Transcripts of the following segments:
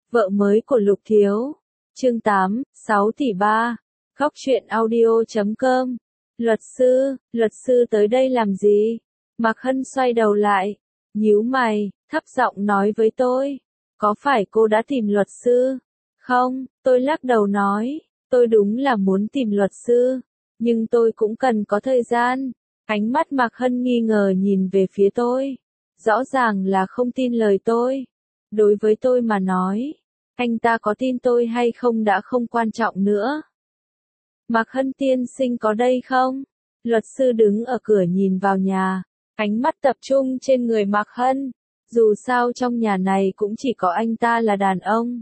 Vợ mới của Lục Thiếu. Chương 8, 6 tỷ 3. Góc truyện audio.com. Luật sư tới đây làm gì? Mạc Hân xoay đầu lại, nhíu mày, thấp giọng nói với tôi. Có phải cô đã tìm luật sư? Không, tôi lắc đầu nói, tôi đúng là muốn tìm luật sư, nhưng tôi cũng cần có thời gian. Ánh mắt Mạc Hân nghi ngờ nhìn về phía tôi. Rõ ràng là không tin lời tôi. Đối với tôi mà nói, anh ta có tin tôi hay không đã không quan trọng nữa. Mạc Hân tiên sinh có đây không? Luật sư đứng ở cửa nhìn vào nhà, ánh mắt tập trung trên người Mạc Hân. Dù sao trong nhà này cũng chỉ có anh ta là đàn ông.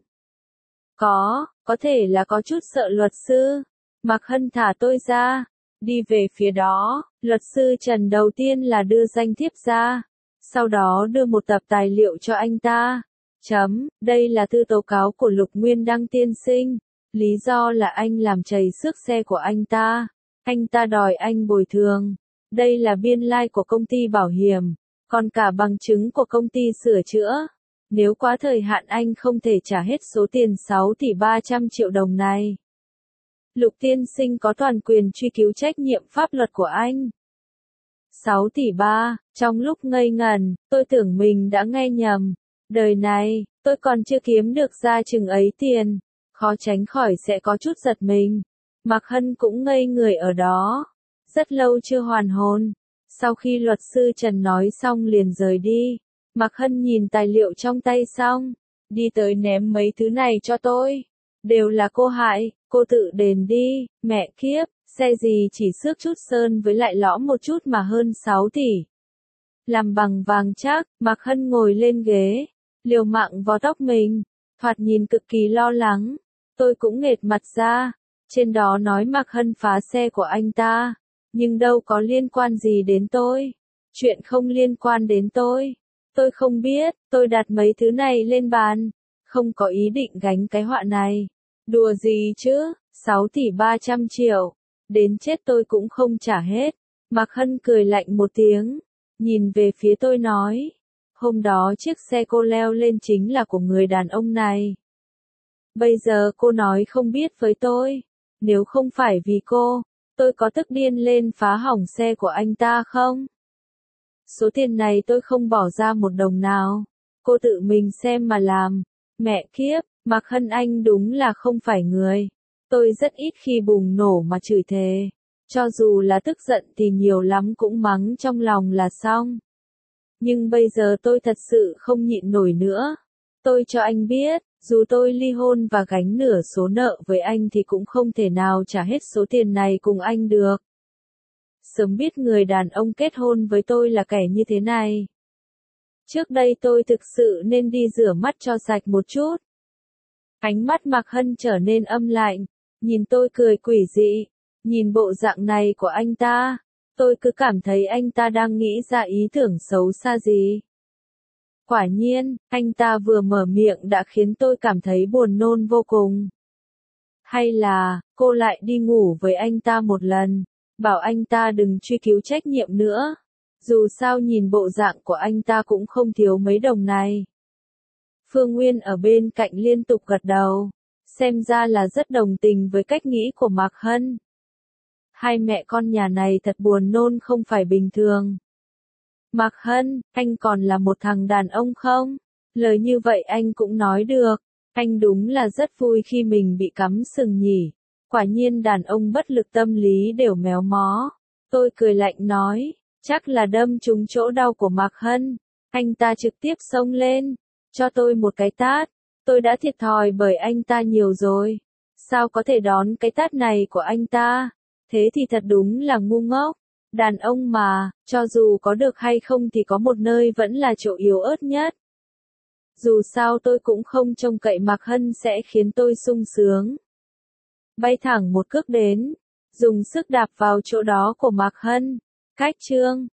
Có thể là có chút sợ luật sư. Mạc Hân thả tôi ra, đi về phía đó. Luật sư Trần đầu tiên là đưa danh thiếp ra, sau đó đưa một tập tài liệu cho anh ta. Đây là thư tố cáo của Lục Nguyên Đăng tiên sinh. Lý do là anh làm trầy xước xe của anh ta. Anh ta đòi anh bồi thường. Đây là biên lai của công ty bảo hiểm, còn cả bằng chứng của công ty sửa chữa. Nếu quá thời hạn anh không thể trả hết số tiền 6 tỷ 300 triệu đồng này. Lục tiên sinh có toàn quyền truy cứu trách nhiệm pháp luật của anh. 6 tỷ 3, trong lúc ngây ngẩn, tôi tưởng mình đã nghe nhầm. Đời này, tôi còn chưa kiếm được ra chừng ấy tiền, khó tránh khỏi sẽ có chút giật mình. Mạc Hân cũng ngây người ở đó, rất lâu chưa hoàn hồn. Sau khi luật sư Trần nói xong liền rời đi, Mạc Hân nhìn tài liệu trong tay xong, đi tới ném mấy thứ này cho tôi. Đều là cô hại, cô tự đền đi. Mẹ kiếp, xe gì chỉ xước chút sơn với lại lõm một chút mà hơn 6 tỷ. Làm bằng vàng chắc. Mạc Hân ngồi lên ghế, liều mạng vò tóc mình, thoạt nhìn cực kỳ lo lắng. Tôi cũng nghệt mặt ra, trên đó nói Mạc Hân phá xe của anh ta, nhưng đâu có liên quan gì đến tôi. Chuyện không liên quan đến tôi không biết. Tôi đặt mấy thứ này lên bàn, không có ý định gánh cái họa này. Đùa gì chứ, 6 tỷ 300 triệu, đến chết tôi cũng không trả hết. Mạc Hân cười lạnh một tiếng, nhìn về phía tôi nói, hôm đó chiếc xe cô leo lên chính là của người đàn ông này. Bây giờ cô nói không biết với tôi, nếu không phải vì cô, tôi có tức điên lên phá hỏng xe của anh ta không? Số tiền này tôi không bỏ ra một đồng nào, cô tự mình xem mà làm. Mẹ kiếp, Mạc Hân anh đúng là không phải người. Tôi rất ít khi bùng nổ mà chửi thề. Cho dù là tức giận thì nhiều lắm cũng mắng trong lòng là xong. Nhưng bây giờ tôi thật sự không nhịn nổi nữa. Tôi cho anh biết, dù tôi ly hôn và gánh nửa số nợ với anh thì cũng không thể nào trả hết số tiền này cùng anh được. Sớm biết người đàn ông kết hôn với tôi là kẻ như thế này. Trước đây tôi thực sự nên đi rửa mắt cho sạch một chút. Ánh mắt Mạc Hân trở nên âm lạnh, nhìn tôi cười quỷ dị. Nhìn bộ dạng này của anh ta, tôi cứ cảm thấy anh ta đang nghĩ ra ý tưởng xấu xa gì. Quả nhiên, anh ta vừa mở miệng đã khiến tôi cảm thấy buồn nôn vô cùng. Hay là, cô lại đi ngủ với anh ta một lần, bảo anh ta đừng truy cứu trách nhiệm nữa. Dù sao nhìn bộ dạng của anh ta cũng không thiếu mấy đồng này. Phương Nguyên ở bên cạnh liên tục gật đầu, xem ra là rất đồng tình với cách nghĩ của Mạc Hân. Hai mẹ con nhà này thật buồn nôn không phải bình thường. Mạc Hân, anh còn là một thằng đàn ông không? Lời như vậy anh cũng nói được. Anh đúng là rất vui khi mình bị cắm sừng nhỉ. Quả nhiên đàn ông bất lực tâm lý đều méo mó. Tôi cười lạnh nói, chắc là đâm trúng chỗ đau của Mạc Hân. Anh ta trực tiếp xông lên, cho tôi một cái tát. Tôi đã thiệt thòi bởi anh ta nhiều rồi. Sao có thể đón cái tát này của anh ta? Thế thì thật đúng là ngu ngốc. Đàn ông mà, cho dù có được hay không thì có một nơi vẫn là chỗ yếu ớt nhất. Dù sao tôi cũng không trông cậy Mạc Hân sẽ khiến tôi sung sướng. Bay thẳng một cước đến, dùng sức đạp vào chỗ đó của Mạc Hân. Cách chương